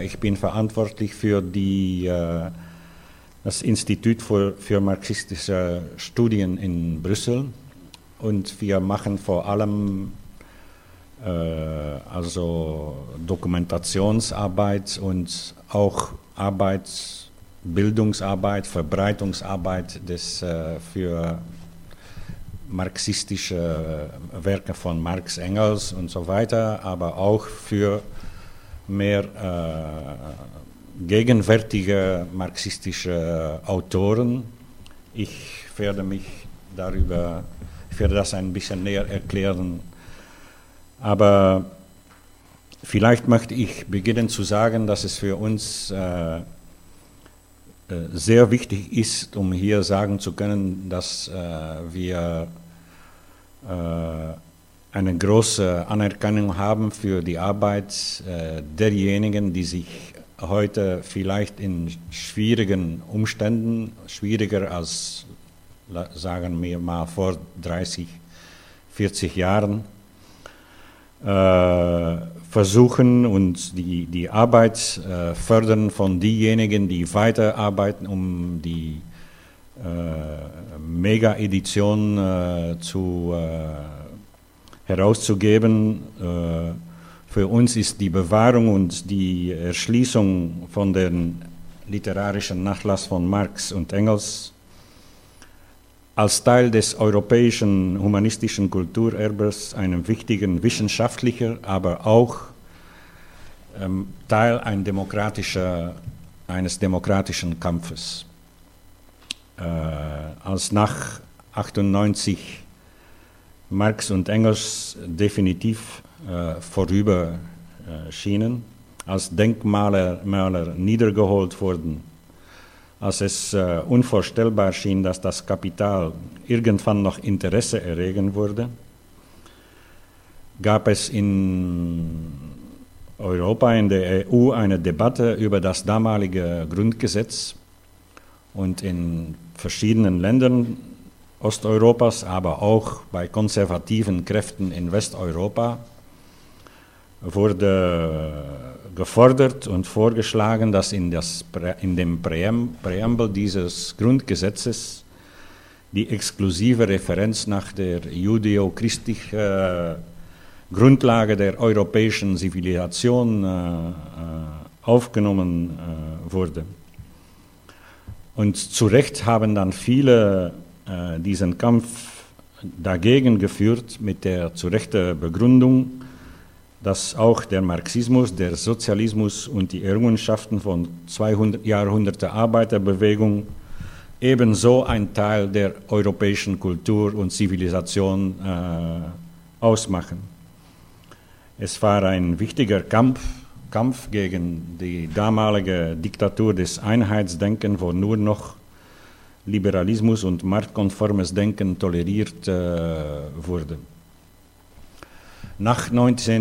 Ich bin verantwortlich für das Institut für marxistische Studien in Brüssel und wir machen vor allem also Dokumentationsarbeit und auch Bildungsarbeit, Verbreitungsarbeit für marxistische Werke von Marx, Engels und so weiter, aber auch für mehr gegenwärtige marxistische Autoren. Ich werde das ein bisschen näher erklären. Aber vielleicht möchte ich beginnen zu sagen, dass es für uns sehr wichtig ist, um hier sagen zu können, dass wir eine große Anerkennung haben für die Arbeit derjenigen, die sich heute vielleicht in schwierigen Umständen, schwieriger als, sagen wir mal, vor 30, 40 Jahren, versuchen und die Arbeit fördern von denjenigen, die weiterarbeiten, um die Mega-Edition herauszugeben. Für uns ist die Bewahrung und die Erschließung von dem literarischen Nachlass von Marx und Engels als Teil des europäischen humanistischen Kulturerbes einen wichtigen wissenschaftlichen, aber auch Teil eines demokratischen Kampfes. Als nach 1998 Marx und Engels definitiv vorüber schienen, als Denkmäler niedergeholt wurden, als es unvorstellbar schien, dass das Kapital irgendwann noch Interesse erregen würde, gab es in Europa, in der EU, eine Debatte über das damalige Grundgesetz und in verschiedenen Ländern Osteuropas, aber auch bei konservativen Kräften in Westeuropa wurde gefordert und vorgeschlagen, dass in dem Präambel dieses Grundgesetzes die exklusive Referenz nach der judeo-christlichen Grundlage der europäischen Zivilisation aufgenommen wurde. Und zu Recht haben dann viele diesen Kampf dagegen geführt mit der zu Recht Begründung, dass auch der Marxismus, der Sozialismus und die Errungenschaften von 200 Jahrhunderten Arbeiterbewegung ebenso ein Teil der europäischen Kultur und Zivilisation ausmachen. Es war ein wichtiger Kampf gegen die damalige Diktatur des Einheitsdenkens, wo nur noch Liberalismus und marktkonformes Denken toleriert wurde. Nach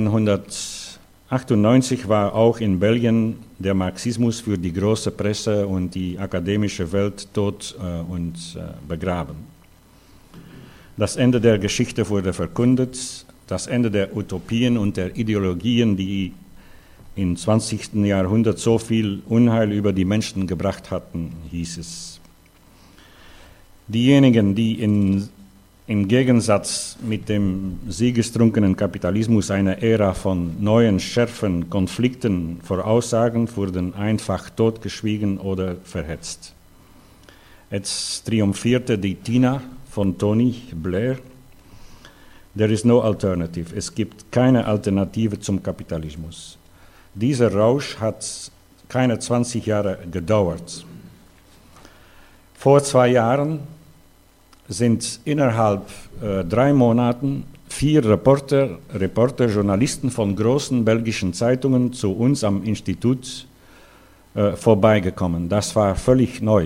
1998 war auch in Belgien der Marxismus für die große Presse und die akademische Welt tot und begraben. Das Ende der Geschichte wurde verkündet, das Ende der Utopien und der Ideologien, die im 20. Jahrhundert so viel Unheil über die Menschen gebracht hatten, hieß es. Diejenigen, die im Gegensatz mit dem siegestrunkenen Kapitalismus eine Ära von neuen, schärfen Konflikten voraussagen, wurden einfach totgeschwiegen oder verhetzt. Jetzt triumphierte die Tina von Tony Blair. There is no alternative. Es gibt keine Alternative zum Kapitalismus. Dieser Rausch hat keine 20 Jahre gedauert. Vor 2 Jahren sind innerhalb 3 Monaten 4 Reporter, Journalisten von großen belgischen Zeitungen zu uns am Institut vorbeigekommen. Das war völlig neu.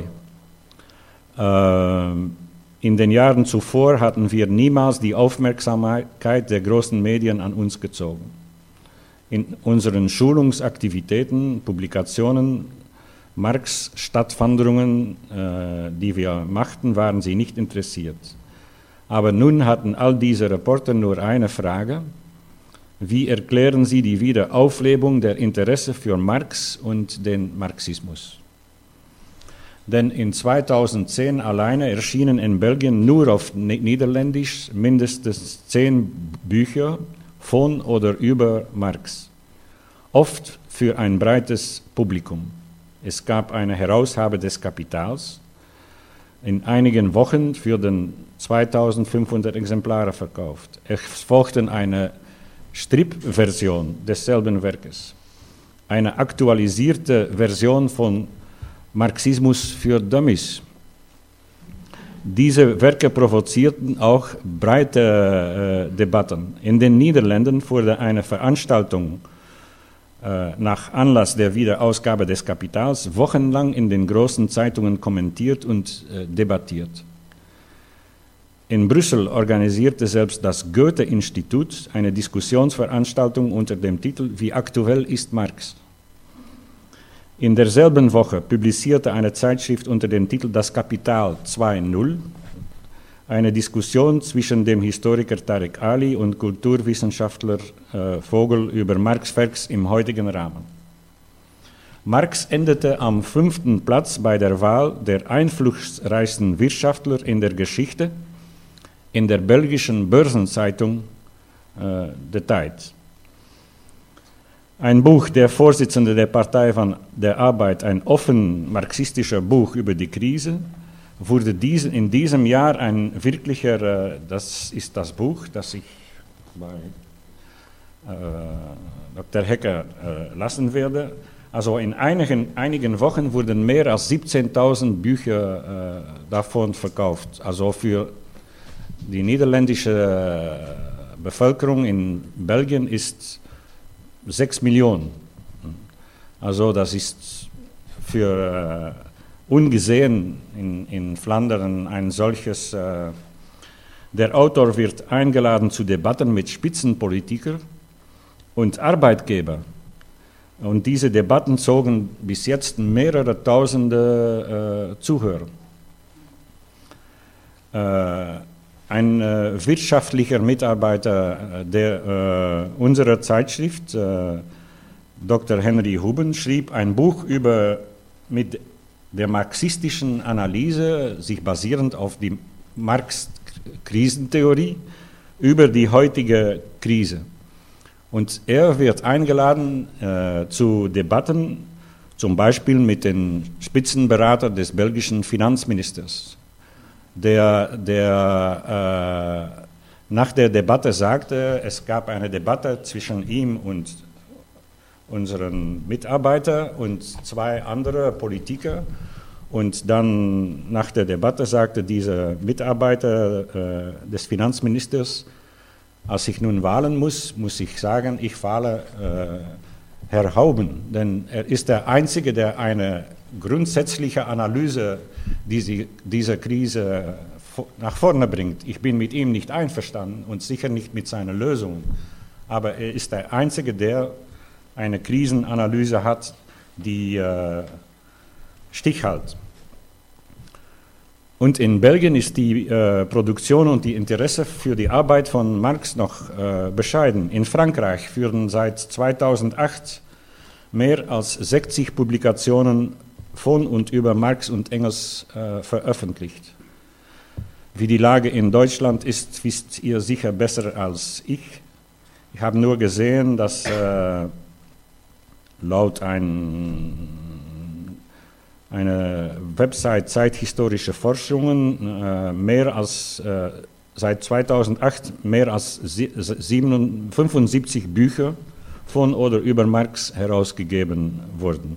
In den Jahren zuvor hatten wir niemals die Aufmerksamkeit der großen Medien an uns gezogen. In unseren Schulungsaktivitäten, Publikationen, Marx-Stadtwanderungen, die wir machten, waren sie nicht interessiert. Aber nun hatten all diese Reporter nur eine Frage: Wie erklären Sie die Wiederauflebung der Interesse für Marx und den Marxismus? Denn in 2010 alleine erschienen in Belgien nur auf Niederländisch mindestens 10 Bücher von oder über Marx, oft für ein breites Publikum. Es gab eine Herausgabe des Kapitals. In einigen Wochen wurden 2500 Exemplare verkauft. Es folgten eine Strip-Version desselben Werkes, eine aktualisierte Version von Marxismus für Dummies. Diese Werke provozierten auch breite Debatten. In den Niederlanden wurde eine Veranstaltung nach Anlass der Wiederausgabe des Kapitals wochenlang in den großen Zeitungen kommentiert und debattiert. In Brüssel organisierte selbst das Goethe-Institut eine Diskussionsveranstaltung unter dem Titel »Wie aktuell ist Marx?« In derselben Woche publizierte eine Zeitschrift unter dem Titel »Das Kapital 2.0« eine Diskussion zwischen dem Historiker Tarek Ali und Kulturwissenschaftler Vogel über Marx' Werks im heutigen Rahmen. Marx endete am 5. Platz bei der Wahl der einflussreichsten Wirtschaftler in der Geschichte in der belgischen Börsenzeitung De Tijd. Ein Buch, der Vorsitzende der Partei von der Arbeit, ein offen marxistischer Buch über die Krise, wurde in diesem Jahr ein wirklicher, das ist das Buch, das ich bei Dr. Hecker lassen werde. Also in einigen Wochen wurden mehr als 17.000 Bücher davon verkauft. Also für die niederländische Bevölkerung in Belgien ist 6 Millionen. Also das ist für ungesehen in Flandern ein solches. Der Autor wird eingeladen zu Debatten mit Spitzenpolitikern und Arbeitgebern. Und diese Debatten zogen bis jetzt mehrere tausende Zuhörer. Ein wirtschaftlicher Mitarbeiter unserer Zeitschrift, Dr. Henry Huben, schrieb ein Buch mit der marxistischen Analyse, sich basierend auf die Marx-Krisentheorie, über die heutige Krise. Und er wird eingeladen zu Debatten, zum Beispiel mit dem Spitzenberater des belgischen Finanzministers, der nach der Debatte sagte, es gab eine Debatte zwischen ihm und unseren Mitarbeiter und 2 andere Politiker. Und dann nach der Debatte sagte dieser Mitarbeiter des Finanzministers, als ich nun wählen muss ich sagen, ich wähle Herr Houben, denn er ist der Einzige, der eine grundsätzliche Analyse dieser Krise nach vorne bringt. Ich bin mit ihm nicht einverstanden und sicher nicht mit seinen Lösungen, aber er ist der Einzige, der eine Krisenanalyse hat, die stichhält. Und in Belgien ist die Produktion und die Interesse für die Arbeit von Marx noch bescheiden. In Frankreich führen seit 2008 mehr als 60 Publikationen von und über Marx und Engels veröffentlicht. Wie die Lage in Deutschland ist, wisst ihr sicher besser als ich. Ich habe nur gesehen, dass laut eine Website Zeithistorische Forschungen seit 2008 mehr als 75 Bücher von oder über Marx herausgegeben wurden.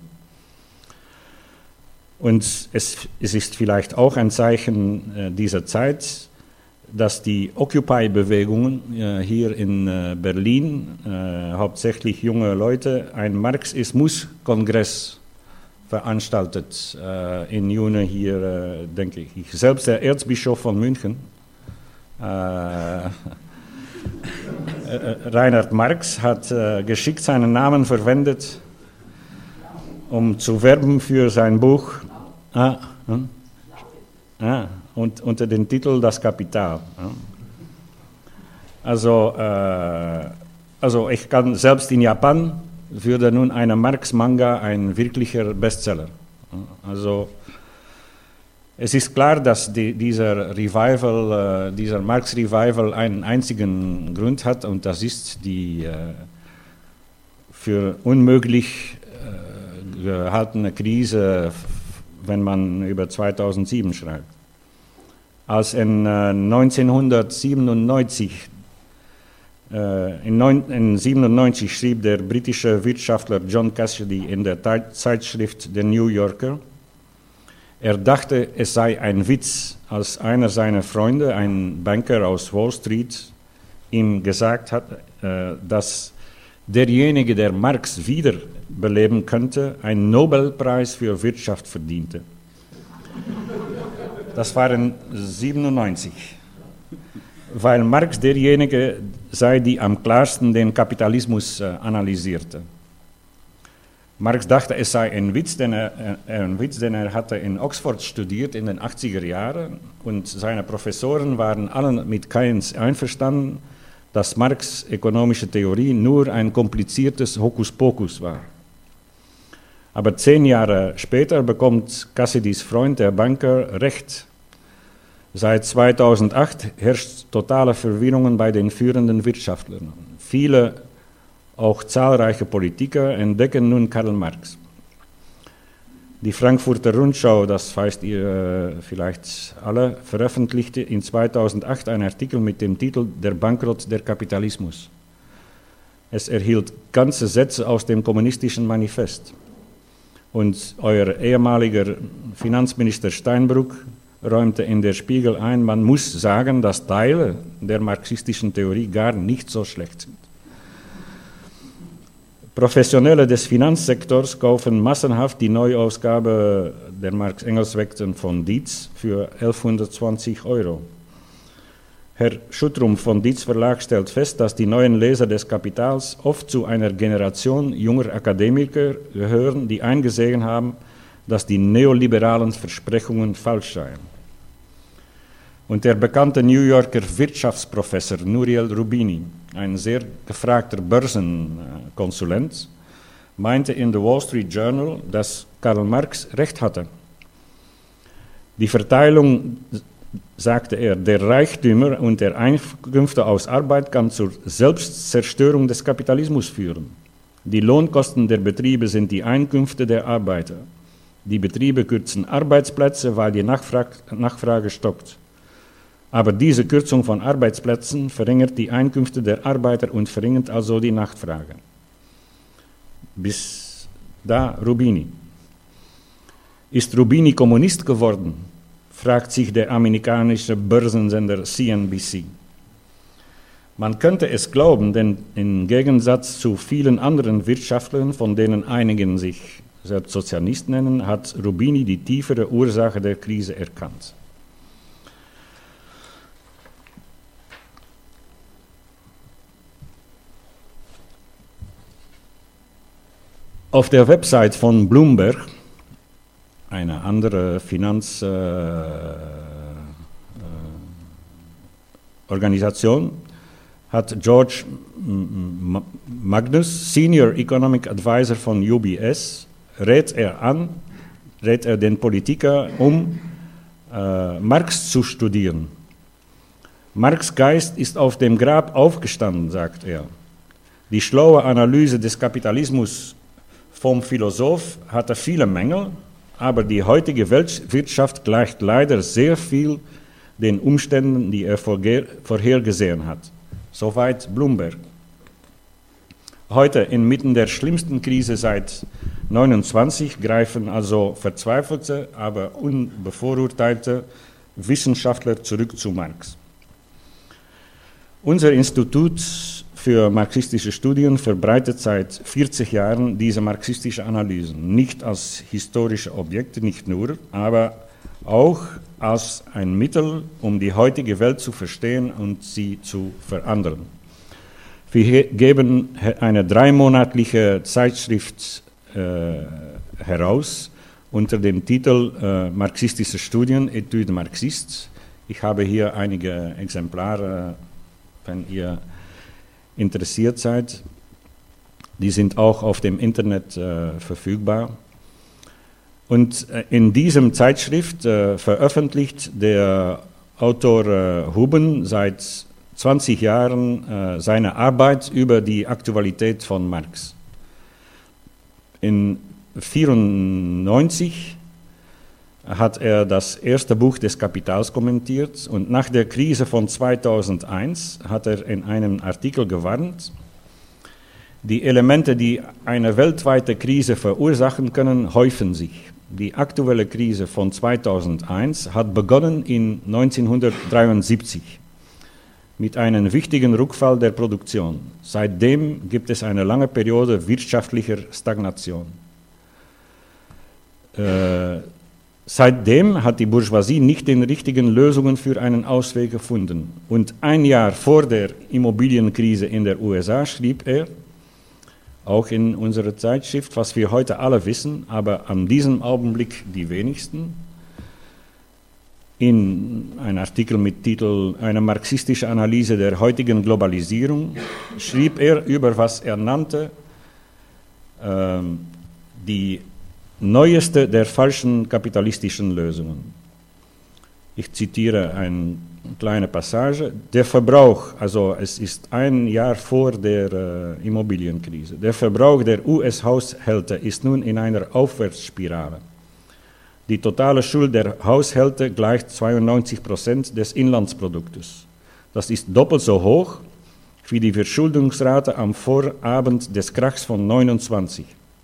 Und es ist vielleicht auch ein Zeichen dieser Zeit, dass die Occupy-Bewegungen hier in Berlin, hauptsächlich junge Leute, einen Marxismus-Kongress veranstaltet im Juni hier, denke ich. Ich selbst, der Erzbischof von München, Reinhard Marx, hat geschickt seinen Namen verwendet, um zu werben für sein Buch und unter dem Titel Das Kapital. Also also ich kann selbst in Japan würde nun eine Marx-Manga ein wirklicher Bestseller. Also es ist klar, dass dieser Revival, dieser Marx-Revival einen einzigen Grund hat und das ist die für unmöglich gehaltene Krise, wenn man über 2007 schreibt. Als in 1997 schrieb der britische Wirtschaftler John Cassidy in der Zeitschrift The New Yorker, er dachte, es sei ein Witz, als einer seiner Freunde, ein Banker aus Wall Street, ihm gesagt hat, dass derjenige, der Marx wiederbeleben könnte, einen Nobelpreis für Wirtschaft verdiente. Das war in 1997, weil Marx derjenige sei, der am klarsten den Kapitalismus analysierte. Marx dachte, es sei ein Witz, denn er hatte in Oxford studiert in den 80er Jahren und seine Professoren waren alle mit Keynes einverstanden, dass Marx' ökonomische Theorie nur ein kompliziertes Hokuspokus war. Aber 10 Jahre später bekommt Cassidys Freund, der Banker, recht. Seit 2008 herrscht totale Verwirrung bei den führenden Wirtschaftlern. Viele, auch zahlreiche Politiker, entdecken nun Karl Marx. Die Frankfurter Rundschau, das weißt ihr vielleicht alle, veröffentlichte in 2008 einen Artikel mit dem Titel Der Bankrott der Kapitalismus. Es erhielt ganze Sätze aus dem kommunistischen Manifest. Und euer ehemaliger Finanzminister Steinbrück räumte in der Spiegel ein, man muss sagen, dass Teile der marxistischen Theorie gar nicht so schlecht sind. Professionelle des Finanzsektors kaufen massenhaft die Neuausgabe der Marx-Engels-Vektoren von Dietz für 1120 €. Herr Schuttrum von Dietz Verlag stellt fest, dass die neuen Leser des Kapitals oft zu einer Generation junger Akademiker gehören, die eingesehen haben, dass die neoliberalen Versprechungen falsch seien. Und der bekannte New Yorker Wirtschaftsprofessor Nouriel Roubini, ein sehr gefragter Börsenkonsulent, meinte in The Wall Street Journal, dass Karl Marx recht hatte. Die Verteilung, sagte er, der Reichtümer und der Einkünfte aus Arbeit kann zur Selbstzerstörung des Kapitalismus führen. Die Lohnkosten der Betriebe sind die Einkünfte der Arbeiter. Die Betriebe kürzen Arbeitsplätze, weil die Nachfrage stockt. Aber diese Kürzung von Arbeitsplätzen verringert die Einkünfte der Arbeiter und verringert also die Nachfrage. Bis da Roubini. Ist Roubini Kommunist geworden? Fragt sich der amerikanische Börsensender CNBC. Man könnte es glauben, denn im Gegensatz zu vielen anderen Wirtschaftlern, von denen einigen sich selbst Sozialist nennen, hat Roubini die tiefere Ursache der Krise erkannt. Auf der Website von Bloomberg, eine andere Finanzorganisation, hat George Magnus, Senior Economic Advisor von UBS, rät er den Politiker Marx zu studieren. Marx' Geist ist auf dem Grab aufgestanden, sagt er. Die schlaue Analyse des Kapitalismus vom Philosoph hatte viele Mängel, aber die heutige Wirtschaft gleicht leider sehr viel den Umständen, die er vorhergesehen hat. Soweit Bloomberg. Heute, inmitten der schlimmsten Krise seit 1929, greifen also verzweifelte, aber unbevorurteilte Wissenschaftler zurück zu Marx. Unser Institut für marxistische Studien verbreitet seit 40 Jahren diese marxistische Analysen, nicht als historische Objekte, nicht nur, aber auch als ein Mittel, um die heutige Welt zu verstehen und sie zu verändern. Wir geben eine 3-monatliche Zeitschrift heraus unter dem Titel Marxistische Studien, Etudes Marxistes. Ich habe hier einige Exemplare, wenn ihr interessiert seid. Die sind auch auf dem Internet verfügbar. Und in diesem Zeitschrift veröffentlicht der Autor Huben seit 20 Jahren seine Arbeit über die Aktualität von Marx. In 1994 hat er das erste Buch des Kapitals kommentiert und nach der Krise von 2001 hat er in einem Artikel gewarnt, die Elemente, die eine weltweite Krise verursachen können, häufen sich. Die aktuelle Krise von 2001 hat begonnen in 1973 mit einem wichtigen Rückfall der Produktion. Seitdem gibt es eine lange Periode wirtschaftlicher Stagnation. Seitdem hat die Bourgeoisie nicht die richtigen Lösungen für einen Ausweg gefunden. Und ein Jahr vor der Immobilienkrise in den USA schrieb er, auch in unserer Zeitschrift, was wir heute alle wissen, aber an diesem Augenblick die wenigsten, in einem Artikel mit Titel Eine marxistische Analyse der heutigen Globalisierung, schrieb er über, was er nannte, die neueste der falschen kapitalistischen Lösungen. Ich zitiere eine kleine Passage. Der Verbrauch, also es ist ein Jahr vor der Immobilienkrise, der Verbrauch der US-Haushalte ist nun in einer Aufwärtsspirale. Die totale Schuld der Haushalte gleicht 92% des Inlandsproduktes. Das ist doppelt so hoch wie die Verschuldungsrate am Vorabend des Krachs von 29.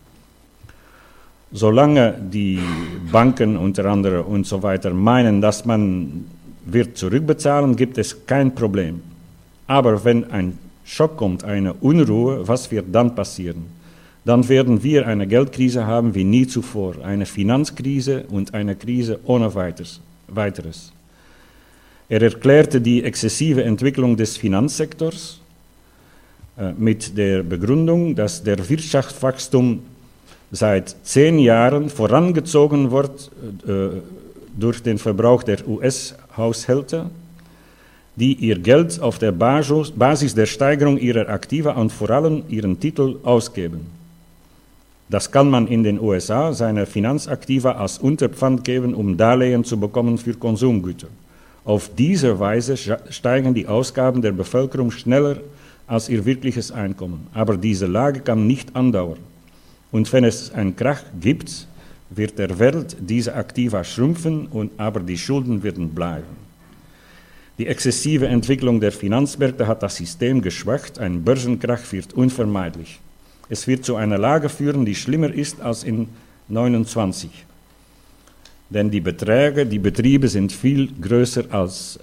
Solange die Banken unter anderem und so weiter meinen, dass man wird zurückbezahlen, gibt es kein Problem. Aber wenn ein Schock kommt, eine Unruhe, was wird dann passieren? Dann werden wir eine Geldkrise haben wie nie zuvor, eine Finanzkrise und eine Krise ohne weiteres. Er erklärte die exzessive Entwicklung des Finanzsektors mit der Begründung, dass der Wirtschaftswachstum seit 10 Jahren vorangezogen wird durch den Verbrauch der US-Haushalte, die ihr Geld auf der Basis der Steigerung ihrer Aktiva und vor allem ihren Titel ausgeben. Das kann man in den USA seine Finanzaktiva als Unterpfand geben, um Darlehen zu bekommen für Konsumgüter. Auf diese Weise steigen die Ausgaben der Bevölkerung schneller als ihr wirkliches Einkommen. Aber diese Lage kann nicht andauern. Und wenn es einen Krach gibt, wird der Welt diese Aktiva schrumpfen, aber die Schulden werden bleiben. Die exzessive Entwicklung der Finanzmärkte hat das System geschwächt, ein Börsenkrach wird unvermeidlich. Es wird zu einer Lage führen, die schlimmer ist als in 1929. Denn die Beträge, die Betriebe sind viel größer als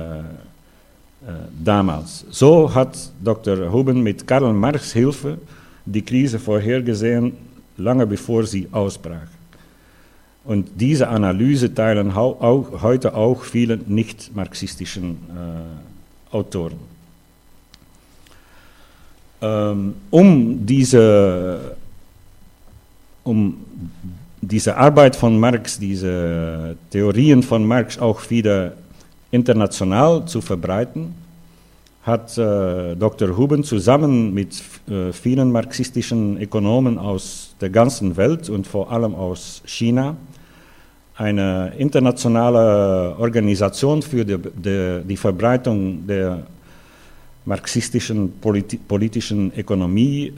damals. So hat Dr. Huben mit Karl Marx Hilfe die Krise vorhergesehen, lange bevor sie ausbrach. Und diese Analyse teilen heute auch viele nicht-marxistischen Autoren. Um diese Arbeit von Marx, diese Theorien von Marx auch wieder international zu verbreiten, hat Dr. Huben zusammen mit vielen marxistischen Ökonomen aus der ganzen Welt und vor allem aus China eine internationale Organisation für die Verbreitung der marxistischen politischen Ökonomie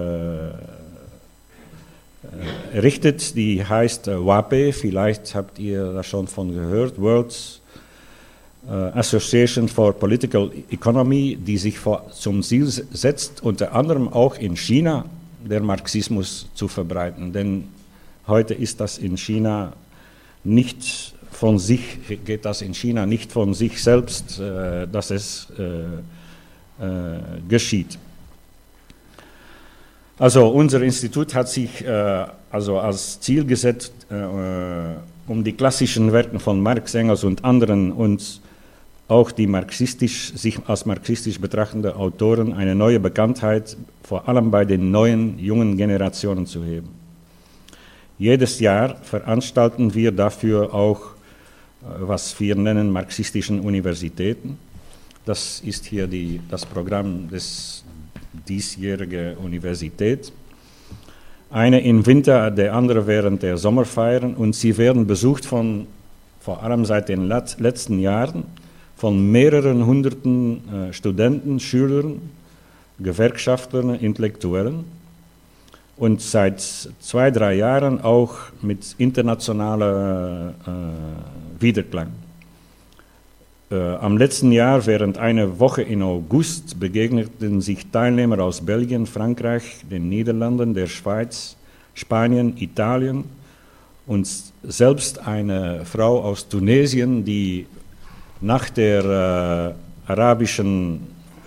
errichtet, die heißt WAPE, vielleicht habt ihr da schon von gehört, World Association for Political Economy, die sich zum Ziel setzt, unter anderem auch in China der Marxismus zu verbreiten, denn heute ist das in China nicht von sich, geht das in China nicht von sich selbst, dass es geschieht. Also unser Institut hat sich also als Ziel gesetzt, um die klassischen Werke von Marx, Engels und anderen und auch die sich als marxistisch betrachtende Autoren eine neue Bekanntheit, vor allem bei den neuen, jungen Generationen zu heben. Jedes Jahr veranstalten wir dafür auch, was wir nennen, marxistischen Universitäten. Das ist hier das Programm des diesjährige Universität. Eine im Winter, der andere während der Sommerferien. Und sie werden besucht von, vor allem seit den letzten Jahren, von mehreren hunderten Studenten, Schülern, Gewerkschaftlern, Intellektuellen. Und seit 2-3 Jahren auch mit internationaler Widerklang. Am letzten Jahr, während einer Woche im August, begegneten sich Teilnehmer aus Belgien, Frankreich, den Niederlanden, der Schweiz, Spanien, Italien und selbst eine Frau aus Tunesien, die nach der arabischen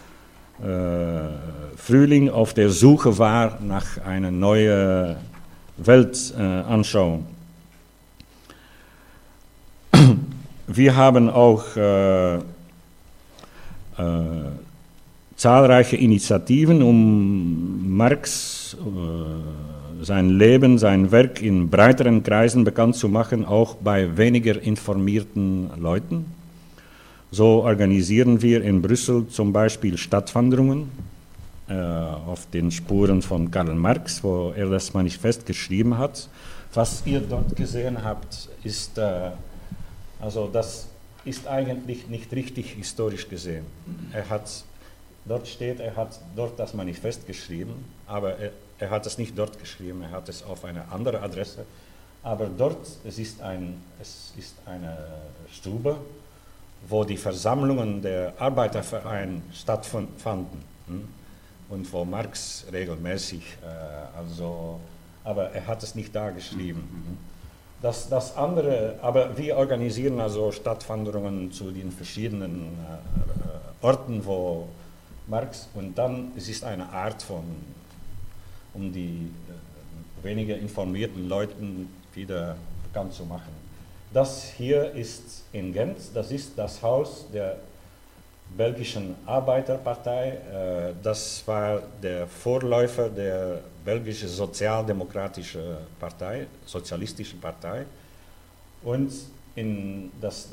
Frühling auf der Suche war nach einer neuen Weltanschauung. Wir haben auch zahlreiche Initiativen, um Marx, sein Leben, sein Werk in breiteren Kreisen bekannt zu machen, auch bei weniger informierten Leuten. So organisieren wir in Brüssel zum Beispiel Stadtwanderungen auf den Spuren von Karl Marx, wo er das Manifest geschrieben hat. Was ihr dort gesehen habt, ist also das ist eigentlich nicht richtig historisch gesehen. Dort steht, er hat dort das Manifest geschrieben, aber er hat es nicht dort geschrieben, er hat es auf eine andere Adresse. Aber dort, es ist eine Stube, wo die Versammlungen der Arbeitervereine stattfanden und wo Marx regelmäßig, aber er hat es nicht da geschrieben. Das andere, aber wir organisieren also Stadtwanderungen zu den verschiedenen Orten, wo Marx, und dann es ist eine Art von, um die weniger informierten Leuten wieder bekannt zu machen. Das hier ist in Gent, das ist das Haus der belgischen Arbeiterpartei, das war der Vorläufer der belgischen sozialdemokratischen Partei, sozialistische Partei, und das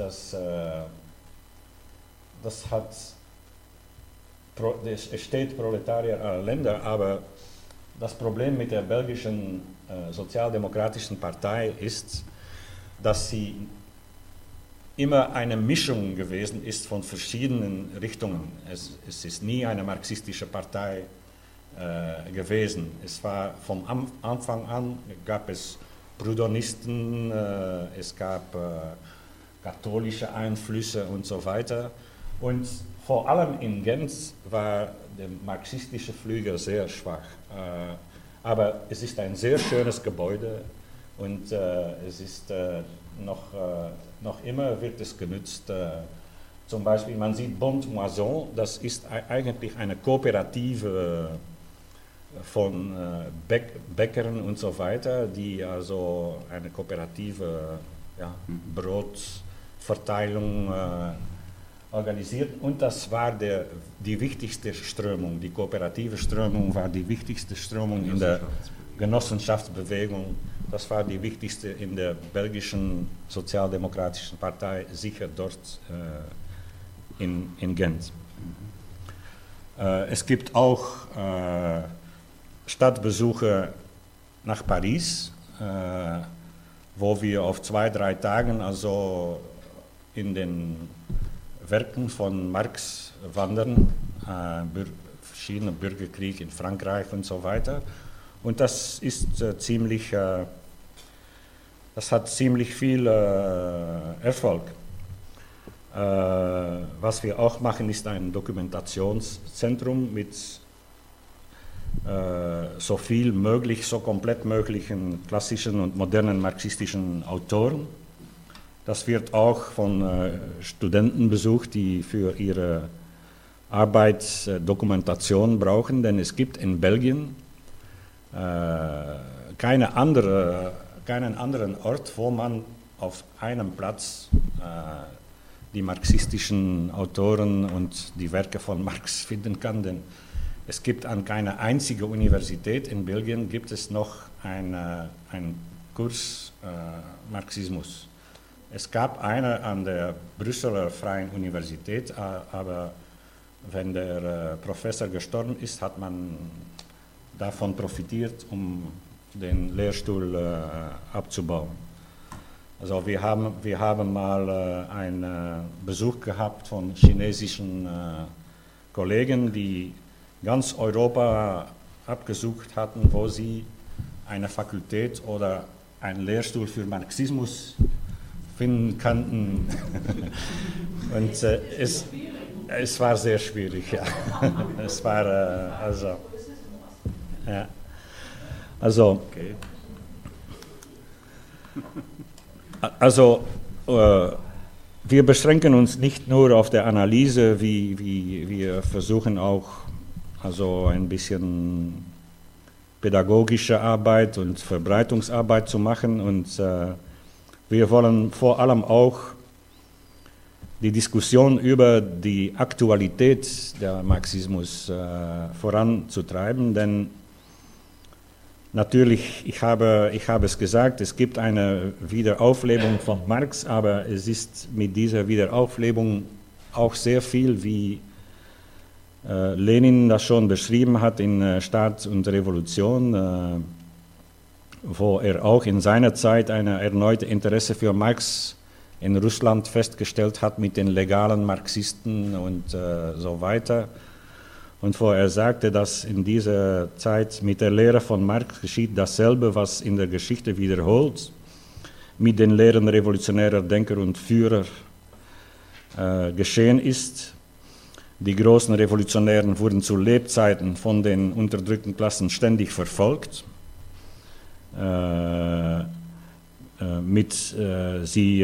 steht Proletarier aller Länder, aber das Problem mit der belgischen sozialdemokratischen Partei ist, dass sie immer eine Mischung gewesen ist von verschiedenen Richtungen. Es ist nie eine marxistische Partei gewesen. Es war vom Anfang an, gab es Proudhonisten, es gab katholische Einflüsse und so weiter. Und vor allem in Gent war der marxistische Flügel sehr schwach. Aber es ist ein sehr schönes Gebäude und es ist noch immer wird es genutzt. Zum Beispiel, man sieht Bond Moisson, das ist eigentlich eine Kooperative von Bäckern und so weiter, die also eine kooperative Brotverteilung organisiert. Und das war die wichtigste Strömung, die kooperative Strömung war die wichtigste Strömung in der Genossenschaftsbewegung. Das war die wichtigste in der belgischen Sozialdemokratischen Partei, sicher dort in Gent. Es gibt auch Stadtbesuche nach Paris, wo wir auf 2-3 Tagen also in den Werken von Marx wandern, verschiedene Bürgerkrieg in Frankreich und so weiter. Und das ist das hat ziemlich viel Erfolg. Was wir auch machen, ist ein Dokumentationszentrum mit so viel möglich, so komplett möglichen klassischen und modernen marxistischen Autoren. Das wird auch von Studenten besucht, die für ihre Arbeit Dokumentation brauchen, denn es gibt in Belgien keinen anderen Ort, wo man auf einem Platz die marxistischen Autoren und die Werke von Marx finden kann, denn es gibt an keiner einzigen Universität in Belgien gibt es noch einen Kurs Marxismus. Es gab eine an der Brüsseler Freien Universität, aber wenn der Professor gestorben ist, hat man davon profitiert, um den Lehrstuhl abzubauen. Also wir haben mal einen Besuch gehabt von chinesischen Kollegen, die ganz Europa abgesucht hatten, wo sie eine Fakultät oder einen Lehrstuhl für Marxismus finden konnten. Und es war sehr schwierig, ja. Es war okay. Wir beschränken uns nicht nur auf der Analyse, wir versuchen auch ein bisschen pädagogische Arbeit und Verbreitungsarbeit zu machen, und wir wollen vor allem auch die Diskussion über die Aktualität der Marxismus voranzutreiben, denn natürlich, ich habe es gesagt, es gibt eine Wiederauflebung von Marx, aber es ist mit dieser Wiederauflebung auch sehr viel, wie Lenin das schon beschrieben hat in Staat und Revolution, wo er auch in seiner Zeit ein erneutes Interesse für Marx in Russland festgestellt hat mit den legalen Marxisten und so weiter. Und wo er sagte, dass in dieser Zeit mit der Lehre von Marx geschieht dasselbe, was in der Geschichte wiederholt, mit den Lehren revolutionärer Denker und Führer geschehen ist. Die großen Revolutionären wurden zu Lebzeiten von den unterdrückten Klassen ständig verfolgt. Sie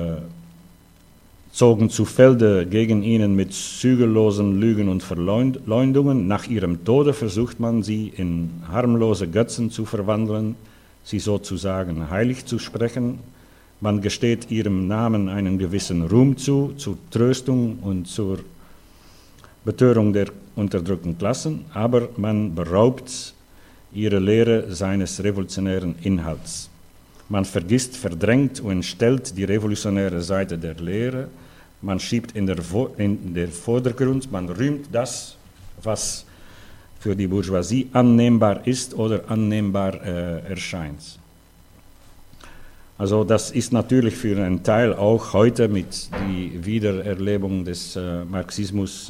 zogen zu Felde gegen ihnen mit zügellosen Lügen und Verleumdungen. Nach ihrem Tode versucht man, sie in harmlose Götzen zu verwandeln, sie sozusagen heilig zu sprechen. Man gesteht ihrem Namen einen gewissen Ruhm zu, zur Tröstung und zur Betörung der unterdrückten Klassen, aber man beraubt ihre Lehre seines revolutionären Inhalts. Man vergisst, verdrängt und stellt die revolutionäre Seite der Lehre. Man schiebt in den Vordergrund, man rühmt das, was für die Bourgeoisie annehmbar ist oder annehmbar erscheint. Also das ist natürlich für einen Teil auch heute mit der Wiedererlebung des Marxismus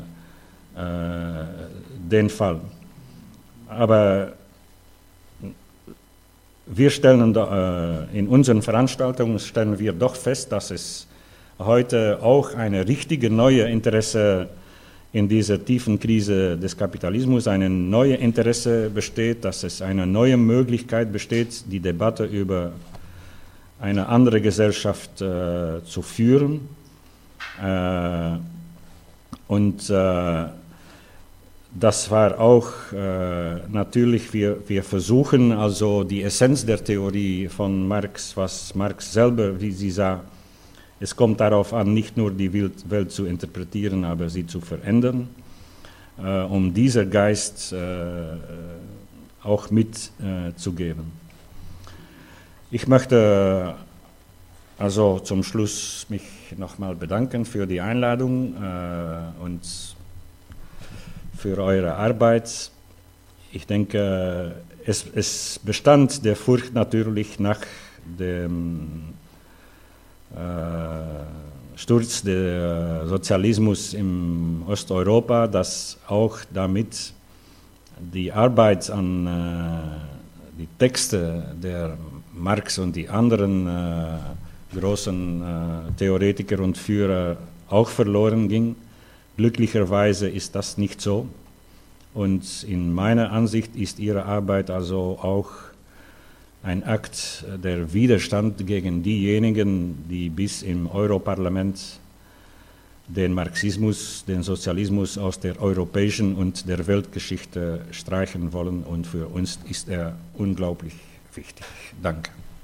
den Fall. Aber wir stellen in unseren Veranstaltungen stellen wir doch fest, dass es heute auch eine richtige neue Interesse in dieser tiefen Krise des Kapitalismus, ein neues Interesse besteht, dass es eine neue Möglichkeit besteht, die Debatte über eine andere Gesellschaft zu führen. Das war auch natürlich, wir versuchen also die Essenz der Theorie von Marx, was Marx selber, wie sie sah, es kommt darauf an, nicht nur die Welt zu interpretieren, aber sie zu verändern, um dieser Geist auch mitzugeben. Ich möchte also zum Schluss mich nochmal bedanken für die Einladung und für eure Arbeit. Ich denke, es bestand der Furcht natürlich nach dem Sturz des Sozialismus in Osteuropa, dass auch damit die Arbeit an die Texte der Marx und die anderen großen Theoretiker und Führer auch verloren ging. Glücklicherweise ist das nicht so. Und in meiner Ansicht ist ihre Arbeit also auch ein Akt der Widerstand gegen diejenigen, die bis im Europaparlament den Marxismus, den Sozialismus aus der europäischen und der Weltgeschichte streichen wollen. Und für uns ist er unglaublich wichtig. Danke.